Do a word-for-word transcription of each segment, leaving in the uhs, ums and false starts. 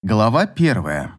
Глава первая.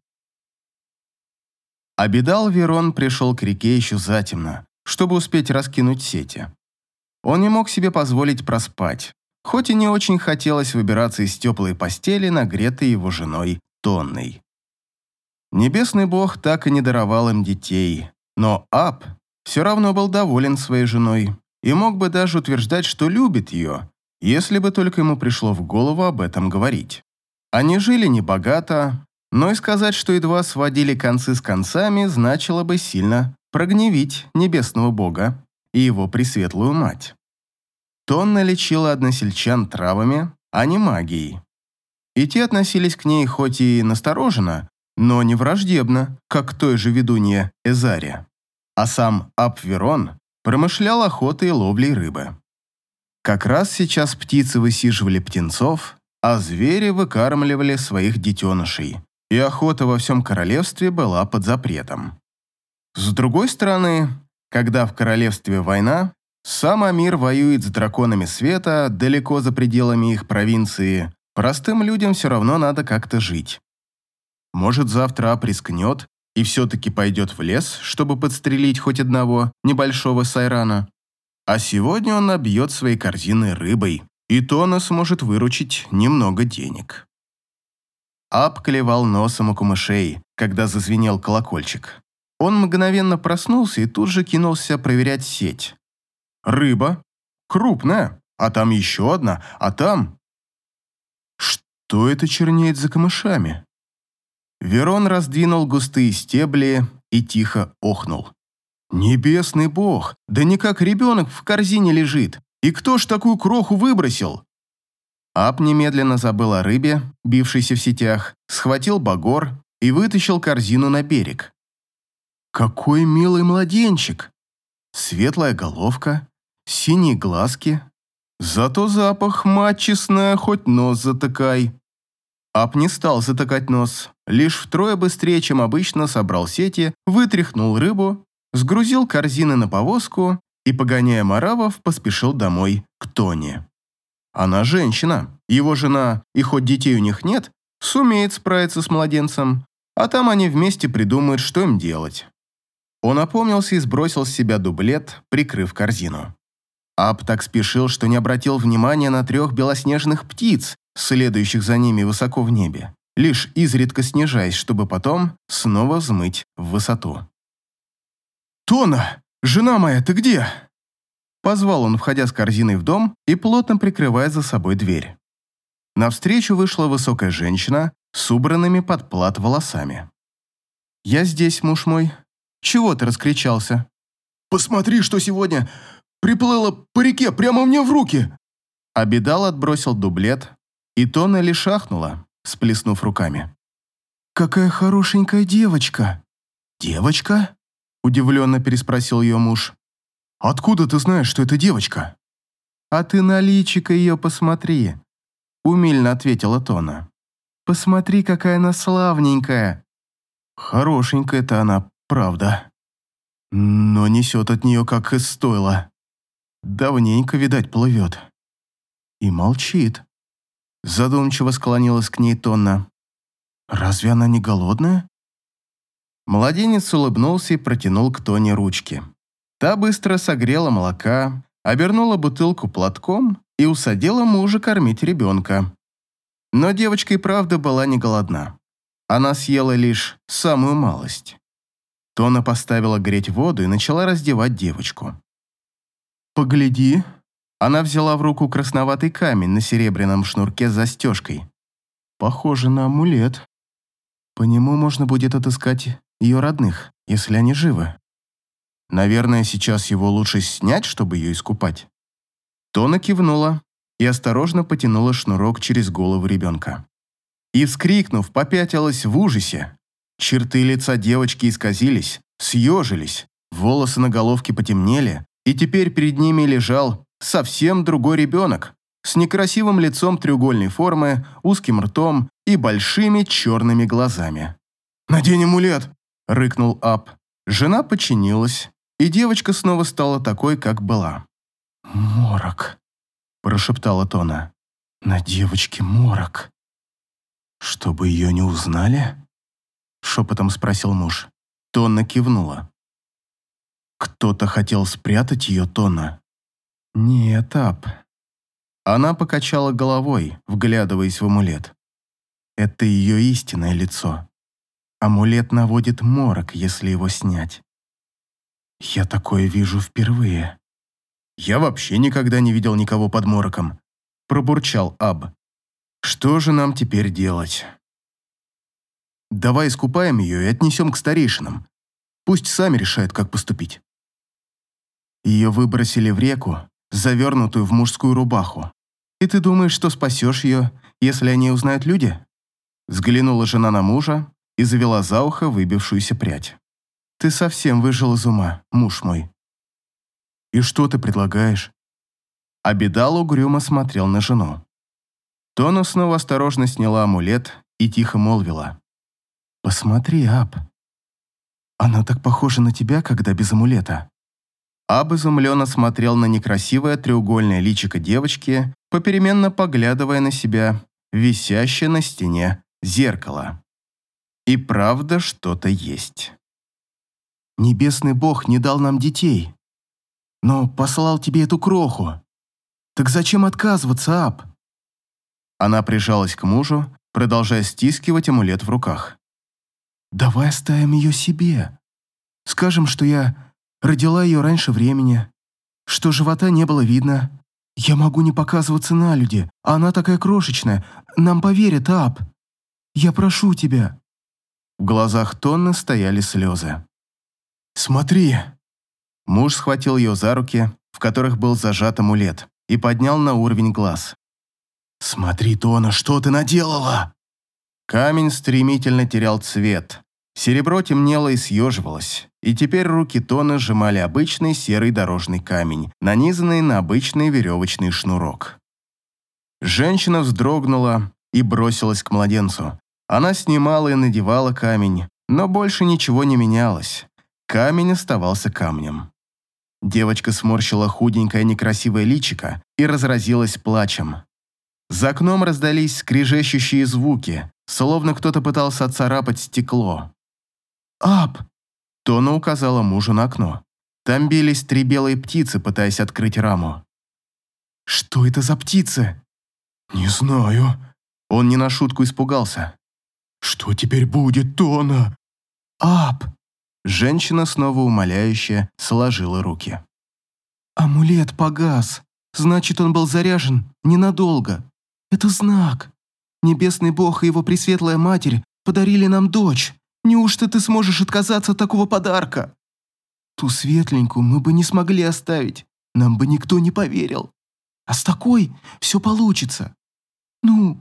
Абидал Верон пришел к реке еще затемно, чтобы успеть раскинуть сети. Он не мог себе позволить проспать, хоть и не очень хотелось выбираться из теплой постели, нагретой его женой Тонной. Небесный бог так и не даровал им детей, но Аб все равно был доволен своей женой и мог бы даже утверждать, что любит ее, если бы только ему пришло в голову об этом говорить. Они жили небогато, но и сказать, что едва сводили концы с концами, значило бы сильно прогневить небесного бога и его пресветлую мать. Тонна лечила односельчан травами, а не магией. И те относились к ней хоть и настороженно, но не враждебно, как к той же ведунье Эзаре. А сам Аб-Верон промышлял охотой и ловлей рыбы. Как раз сейчас птицы высиживали птенцов, а звери выкармливали своих детенышей, и охота во всем королевстве была под запретом. С другой стороны, когда в королевстве война, сам Амир воюет с драконами света далеко за пределами их провинции, простым людям все равно надо как-то жить. Может, завтра Ап рискнет и все-таки пойдет в лес, чтобы подстрелить хоть одного небольшого сайрана, а сегодня он набьет свои корзины рыбой, и Тона сможет выручить немного денег. Аб клевал носом у камышей, когда зазвенел колокольчик. Он мгновенно проснулся и тут же кинулся проверять сеть. Рыба. Крупная. А там еще одна. А там... Что это чернеет за камышами? Верон раздвинул густые стебли и тихо охнул. Небесный бог, да не как ребенок в корзине лежит. И кто ж такую кроху выбросил? Аб немедленно забыл о рыбе, бившейся в сетях, схватил багор и вытащил корзину на берег. Какой милый младенчик! Светлая головка, синие глазки. Зато запах, мать честная, хоть нос затыкай. Аб не стал затыкать нос, лишь втрое быстрее, чем обычно, собрал сети, вытряхнул рыбу, сгрузил корзины на повозку и, погоняя маравов, поспешил домой к Тоне. Она женщина, его жена, и хоть детей у них нет, сумеет справиться с младенцем, а там они вместе придумают, что им делать. Он опомнился и сбросил с себя дублет, прикрыв корзину. Аб так спешил, что не обратил внимания на трех белоснежных птиц, следующих за ними высоко в небе, лишь изредка снижаясь, чтобы потом снова взмыть в высоту. «Тона! Жена моя, ты где?» Позвал он, входя с корзиной в дом и плотно прикрывая за собой дверь. Навстречу вышла высокая женщина с убранными под плат волосами. «Я здесь, муж мой. Чего ты раскричался?» «Посмотри, что сегодня приплыло по реке прямо мне в руки!» Абидал отбросил дублет, и Тона лишь ахнула, сплеснув руками. «Какая хорошенькая девочка!» «Девочка?» – удивленно переспросил ее муж. «Откуда ты знаешь, что это девочка?» «А ты на личико ее посмотри», — умильно ответила Тона. «Посмотри, какая она славненькая». «Хорошенькая-то она, правда. Но несет от нее, как из стойла. Давненько, видать, плывет. И молчит». Задумчиво склонилась к ней Тонна. «Разве она не голодная?» Младенец улыбнулся и протянул к Тоне ручки. Та быстро согрела молока, обернула бутылку платком и усадила мужа кормить ребенка. Но девочка и правда была не голодна. Она съела лишь самую малость. Тона поставила греть воду и начала раздевать девочку. «Погляди». Она взяла в руку красноватый камень на серебряном шнурке с застежкой. Похоже на амулет. По нему можно будет отыскать ее родных, если они живы. Наверное, сейчас его лучше снять, чтобы ее искупать. Тона кивнула и осторожно потянула шнурок через голову ребенка. И, вскрикнув, попятилась в ужасе. Черты лица девочки исказились, съежились, волосы на головке потемнели, и теперь перед ними лежал совсем другой ребенок с некрасивым лицом треугольной формы, узким ртом и большими черными глазами. «Надень амулет!» – рыкнул Аб. Жена подчинилась, и девочка снова стала такой, как была. «Морок», – прошептала Тона. «На девочке морок». «Чтобы ее не узнали?» — шепотом спросил муж. Тонна кивнула. «Кто-то хотел спрятать ее, Тонна?» «Нет, Аб». Она покачала головой, вглядываясь в амулет. «Это ее истинное лицо. Амулет наводит морок, если его снять. Я такое вижу впервые». «Я вообще никогда не видел никого под мороком», — пробурчал Аб. «Что же нам теперь делать?» «Давай искупаем ее и отнесем к старейшинам. Пусть сами решают, как поступить». Ее выбросили в реку, завернутую в мужскую рубаху. «И ты думаешь, что спасешь ее, если о ней узнают люди?» Взглянула жена на мужа и завела за ухо выбившуюся прядь. «Ты совсем выжил из ума, муж мой». «И что ты предлагаешь?» Абидал угрюмо смотрел на жену. Тона снова осторожно сняла амулет и тихо молвила. «Посмотри, Аб. Она так похожа на тебя, когда без амулета». Аб изумленно смотрел на некрасивое треугольное личико девочки, попеременно поглядывая на себя, висящее на стене зеркало. И правда что-то есть. «Небесный бог не дал нам детей, но послал тебе эту кроху. Так зачем отказываться, Аб?» Она прижалась к мужу, продолжая стискивать амулет в руках. «Давай оставим ее себе. Скажем, что я родила ее раньше времени, что живота не было видно. Я могу не показываться на люди, а она такая крошечная. Нам поверят, Аб. Я прошу тебя». В глазах Тонны стояли слезы. «Смотри!» Муж схватил ее за руки, в которых был зажат амулет, и поднял на уровень глаз. «Смотри, Тонна, что ты наделала?» Камень стремительно терял цвет. Серебро темнело и съеживалось, и теперь руки Тонны сжимали обычный серый дорожный камень, нанизанный на обычный веревочный шнурок. Женщина вздрогнула и бросилась к младенцу. Она снимала и надевала камень, но больше ничего не менялось. Камень оставался камнем. Девочка сморщила худенькое некрасивое личико и разразилась плачем. За окном раздались скрежещущие звуки, словно кто-то пытался отцарапать стекло. «Аб!» – Тона указала мужу на окно. Там бились три белые птицы, пытаясь открыть раму. «Что это за птицы?» «Не знаю». Он не на шутку испугался. «Что теперь будет, Тона?» «Аб!» Женщина снова умоляюще сложила руки. «Амулет погас. Значит, он был заряжен ненадолго. Это знак. Небесный бог и его пресветлая матерь подарили нам дочь. Неужто ты сможешь отказаться от такого подарка? Ту светленькую мы бы не смогли оставить. Нам бы никто не поверил. А с такой все получится. Ну...»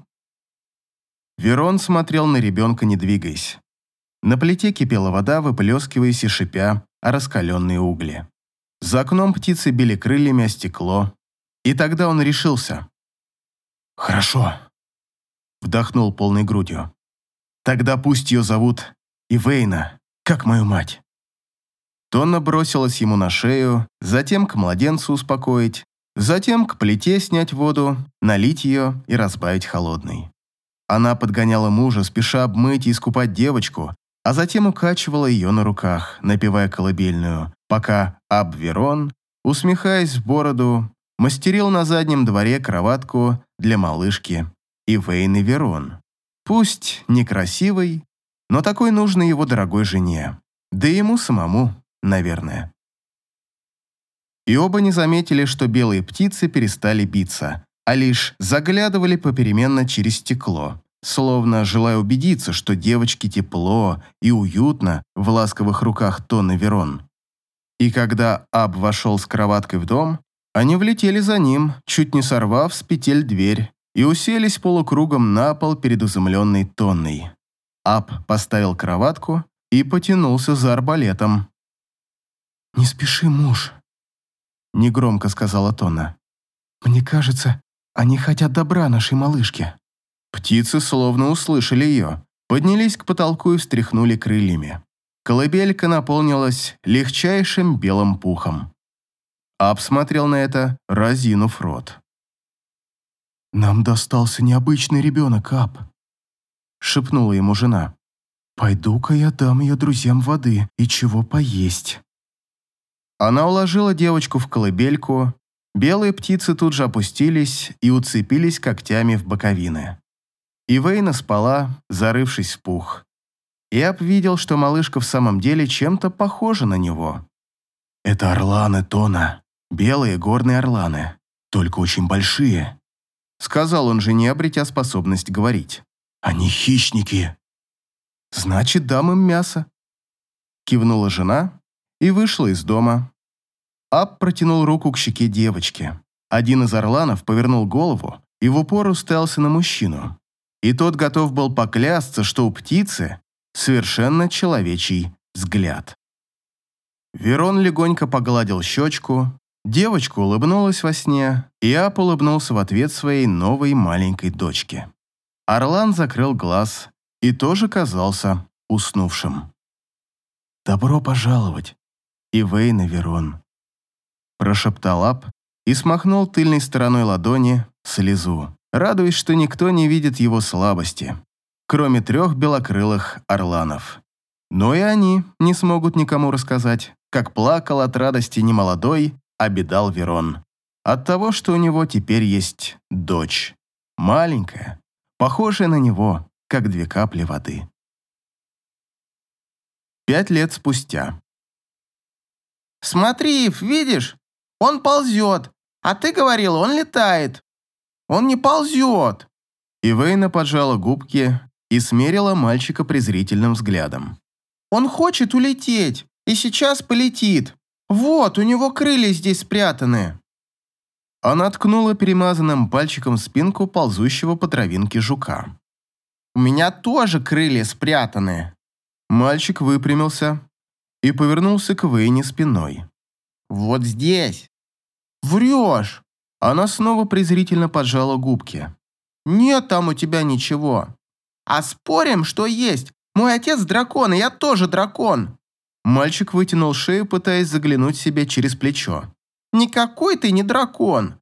Верон смотрел на ребенка, не двигаясь. На плите кипела вода, выплескиваясь и шипя о раскаленные угли. За окном птицы били крыльями о стекло. И тогда он решился. «Хорошо», — вдохнул полной грудью. «Тогда пусть ее зовут Ивейна, как мою мать». Тонна бросилась ему на шею, затем к младенцу успокоить, затем к плите снять воду, налить ее и разбавить холодной. Она подгоняла мужа, спеша обмыть и искупать девочку, а затем укачивала ее на руках, напевая колыбельную, пока Аб-Верон, усмехаясь в бороду, мастерил на заднем дворе кроватку для малышки Ивейны Верон. Пусть некрасивой, но такой нужной его дорогой жене, да и ему самому, наверное. И оба не заметили, что белые птицы перестали биться, а лишь заглядывали попеременно через стекло, словно желая убедиться, что девочке тепло и уютно в ласковых руках Тонны Верон. И когда Аб вошел с кроваткой в дом, они влетели за ним, чуть не сорвав с петель дверь, и уселись полукругом на пол перед изумленной Тонной. Аб поставил кроватку и потянулся за арбалетом. «Не спеши, муж», — негромко сказала Тонна. «Мне кажется, они хотят добра нашей малышке». Птицы словно услышали ее, поднялись к потолку и встряхнули крыльями. Колыбелька наполнилась легчайшим белым пухом. Аб смотрел на это, разинув рот. «Нам достался необычный ребенок, Аб. шепнула ему жена. «Пойду-ка я дам ее друзьям воды и чего поесть». Она уложила девочку в колыбельку, белые птицы тут же опустились и уцепились когтями в боковины. Ивейна спала, зарывшись в пух. Иап видел, что малышка в самом деле чем-то похожа на него. «Это орланы, Тона, белые горные орланы, только очень большие», сказал он жене, обретя способность говорить. «Они хищники». «Значит, дам им мясо», кивнула жена и вышла из дома. Ап протянул руку к щеке девочки. Один из орланов повернул голову и в упор уставился на мужчину. И тот готов был поклясться, что у птицы совершенно человечий взгляд. Верон легонько погладил щечку, девочка улыбнулась во сне, и Ап улыбнулся в ответ своей новой маленькой дочке. Орлан закрыл глаз и тоже казался уснувшим. «Добро пожаловать, Ивейна Верон», прошептал Ап и смахнул тыльной стороной ладони слезу, радуясь, что никто не видит его слабости, кроме трех белокрылых орланов. Но и они не смогут никому рассказать, как плакал от радости немолодой Абидал Верон от того, что у него теперь есть дочь, маленькая, похожая на него, как две капли воды. Пять лет спустя. «Смотри, видишь? Он ползет, а ты говорила, он летает. Он не ползет». Ивейна поджала губки и смерила мальчика презрительным взглядом. «Он хочет улететь, и сейчас полетит. Вот, у него крылья здесь спрятаны». Она ткнула перемазанным пальчиком в спинку ползущего по травинке жука. «У меня тоже крылья спрятаны». Мальчик выпрямился и повернулся к Вейне спиной. «Вот здесь». «Врешь!» Она снова презрительно поджала губки. «Нет там у тебя ничего. А спорим, что есть. Мой отец дракон, и я тоже дракон». Мальчик вытянул шею, пытаясь заглянуть себе через плечо. «Никакой ты не дракон».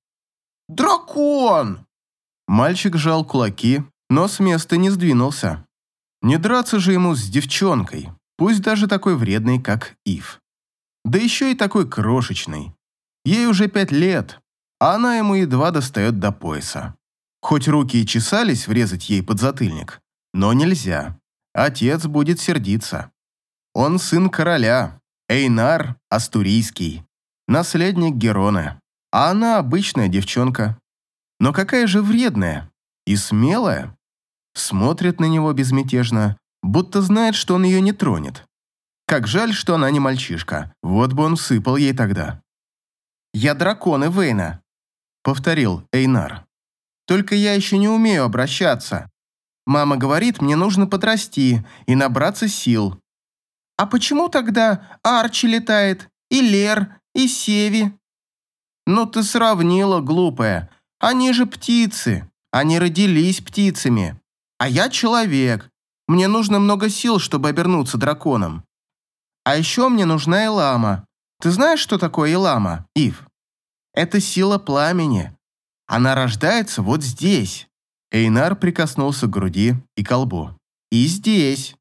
«Дракон!» Мальчик сжал кулаки, но с места не сдвинулся. Не драться же ему с девчонкой, пусть даже такой вредной, как Ив. Да еще и такой крошечный. Ей уже пять лет, а она ему едва достает до пояса. Хоть руки и чесались врезать ей подзатыльник, но нельзя. Отец будет сердиться. Он сын короля, Эйнар Астурийский, наследник Героны, а она обычная девчонка. Но какая же вредная и смелая. Смотрит на него безмятежно, будто знает, что он ее не тронет. Как жаль, что она не мальчишка, вот бы он всыпал ей тогда. «Я дракон, Ивейна», — повторил Эйнар. «Только я еще не умею обращаться. Мама говорит, мне нужно подрасти и набраться сил». «А почему тогда Арчи летает, и Лер, и Севи?» «Ну ты сравнила, глупая. Они же птицы. Они родились птицами. А я человек. Мне нужно много сил, чтобы обернуться драконом. А еще мне нужна Элама. Ты знаешь, что такое Элама, Ив? Это сила пламени. Она рождается вот здесь». Эйнар прикоснулся к груди и колбу. «И здесь».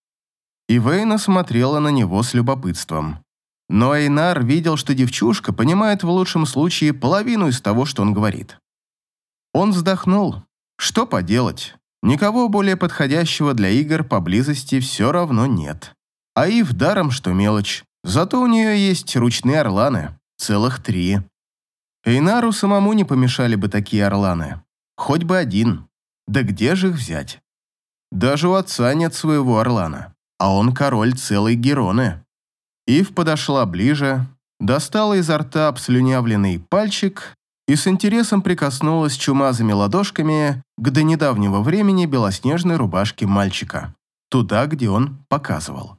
Ивейна смотрела на него с любопытством. Но Эйнар видел, что девчушка понимает в лучшем случае половину из того, что он говорит. Он вздохнул. Что поделать? Никого более подходящего для игр поблизости все равно нет. А Ив даром, что мелочь. Зато у нее есть ручные орланы. Целых три. Эйнару самому не помешали бы такие орланы. Хоть бы один. Да где же их взять? Даже у отца нет своего орлана. А он король целой Героны. Ив подошла ближе, достала изо рта обслюнявленный пальчик и с интересом прикоснулась чумазыми ладошками к до недавнего времени белоснежной рубашке мальчика, туда, где он показывал.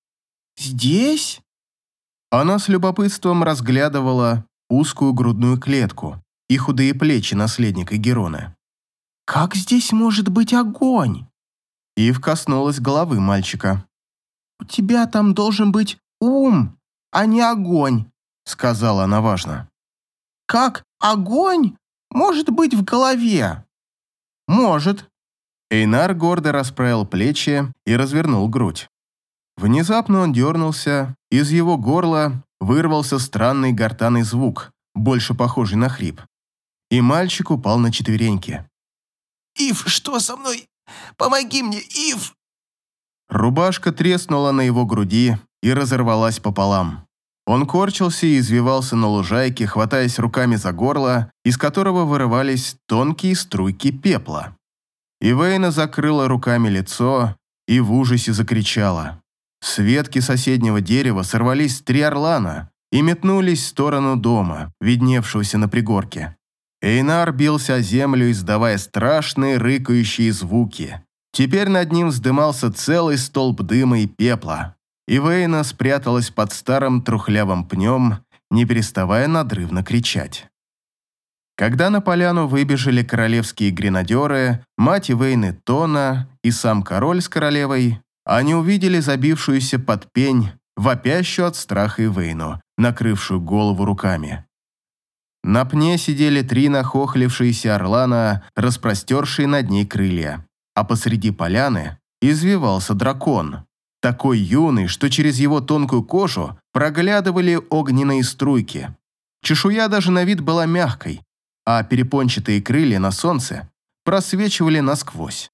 «Здесь?» Она с любопытством разглядывала узкую грудную клетку и худые плечи наследника Героны. «Как здесь может быть огонь?» Ив коснулась головы мальчика. «У тебя там должен быть ум, а не огонь», — сказала она важно. «Как огонь может быть в голове?» «Может». Эйнар гордо расправил плечи и развернул грудь. Внезапно он дернулся, из его горла вырвался странный гортанный звук, больше похожий на хрип. И мальчик упал на четвереньки. «Ив, что со мной? Помоги мне, Ив!» Рубашка треснула на его груди и разорвалась пополам. Он корчился и извивался на лужайке, хватаясь руками за горло, из которого вырывались тонкие струйки пепла. Ивейна закрыла руками лицо и в ужасе закричала. С ветки соседнего дерева сорвались три орлана и метнулись в сторону дома, видневшегося на пригорке. Эйнар бился о землю, издавая страшные рыкающие звуки. Теперь над ним вздымался целый столб дыма и пепла. Ивейна спряталась под старым трухлявым пнем, не переставая надрывно кричать. Когда на поляну выбежали королевские гренадеры, мать Ивейны Тона и сам король с королевой, они увидели забившуюся под пень, вопящую от страха Ивейну, накрывшую голову руками. На пне сидели три нахохлившиеся орлана, распростершие над ней крылья, а посреди поляны извивался дракон, такой юный, что через его тонкую кожу проглядывали огненные струйки. Чешуя даже на вид была мягкой, а перепончатые крылья на солнце просвечивали насквозь.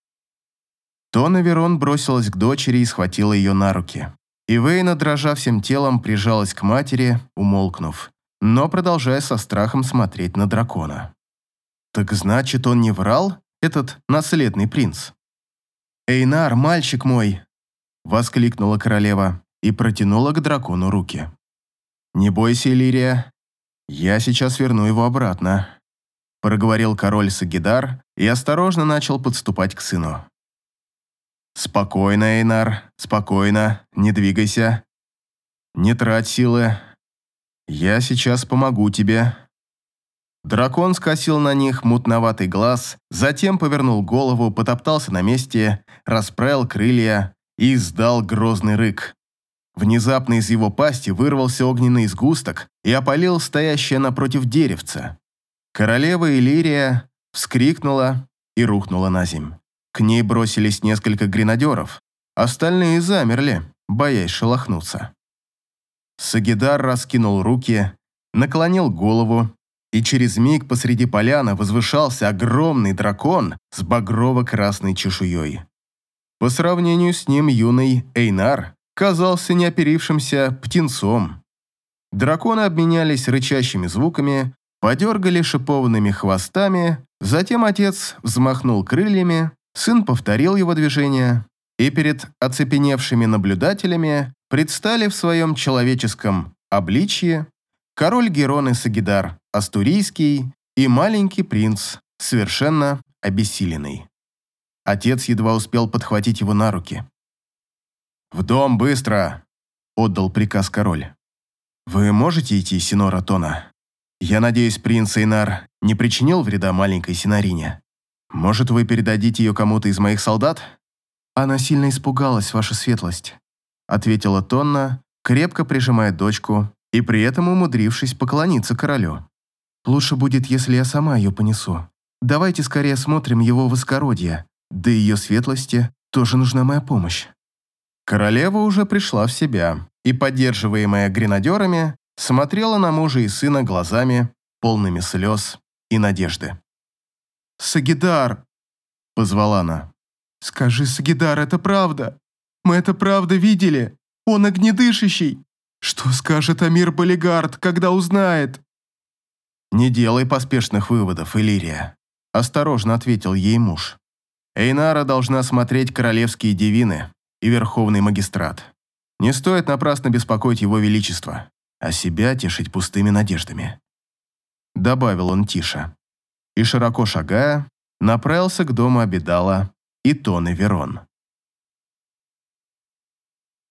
Тона Верон бросилась к дочери и схватила ее на руки. Ивейна, дрожа всем телом, прижалась к матери, умолкнув, но продолжая со страхом смотреть на дракона. Так значит, он не врал, этот наследный принц? «Эйнар, мальчик мой!» — воскликнула королева и протянула к дракону руки. «Не бойся, Иллирия, я сейчас верну его обратно», — проговорил король Сагидар и осторожно начал подступать к сыну. «Спокойно, Эйнар, спокойно, не двигайся. Не трать силы. Я сейчас помогу тебе». Дракон скосил на них мутноватый глаз, затем повернул голову, потоптался на месте, расправил крылья и издал грозный рык. Внезапно из его пасти вырвался огненный сгусток и опалил стоящее напротив деревца. Королева Иллирия вскрикнула и рухнула на земь. К ней бросились несколько гренадеров. Остальные замерли, боясь шелохнуться. Сагидар раскинул руки, наклонил голову, и через миг посреди поляны возвышался огромный дракон с багрово-красной чешуей. По сравнению с ним юный Эйнар казался неоперившимся птенцом. Драконы обменялись рычащими звуками, подергали шипованными хвостами, затем отец взмахнул крыльями, сын повторил его движение, и перед оцепеневшими наблюдателями предстали в своем человеческом обличье король Герон и Сагидар Астурийский и маленький принц, совершенно обессиленный. Отец едва успел подхватить его на руки. «В дом, быстро!» – отдал приказ король. «Вы можете идти, Синора Тона? Я надеюсь, принц Эйнар не причинил вреда маленькой Синорине. Может, вы передадите ее кому-то из моих солдат?» «Она сильно испугалась, ваша светлость», – ответила Тонна, крепко прижимая дочку и при этом умудрившись поклониться королю. «Лучше будет, если я сама ее понесу. Давайте скорее осмотрим его воскородие, да и ее светлости тоже нужна моя помощь». Королева уже пришла в себя и, поддерживаемая гренадерами, смотрела на мужа и сына глазами, полными слез и надежды. «Сагидар!» – позвала она. «Скажи, Сагидар, это правда? Мы это правда видели? Он огнедышащий! Что скажет Амир Балигард, когда узнает?» «Не делай поспешных выводов, Иллирия», – осторожно ответил ей муж. «Эйнара должна смотреть королевские девины и верховный магистрат. Не стоит напрасно беспокоить его величество, а себя тешить пустыми надеждами», – добавил он тише. И, широко шагая, направился к дому Абидала и Тоны Верон.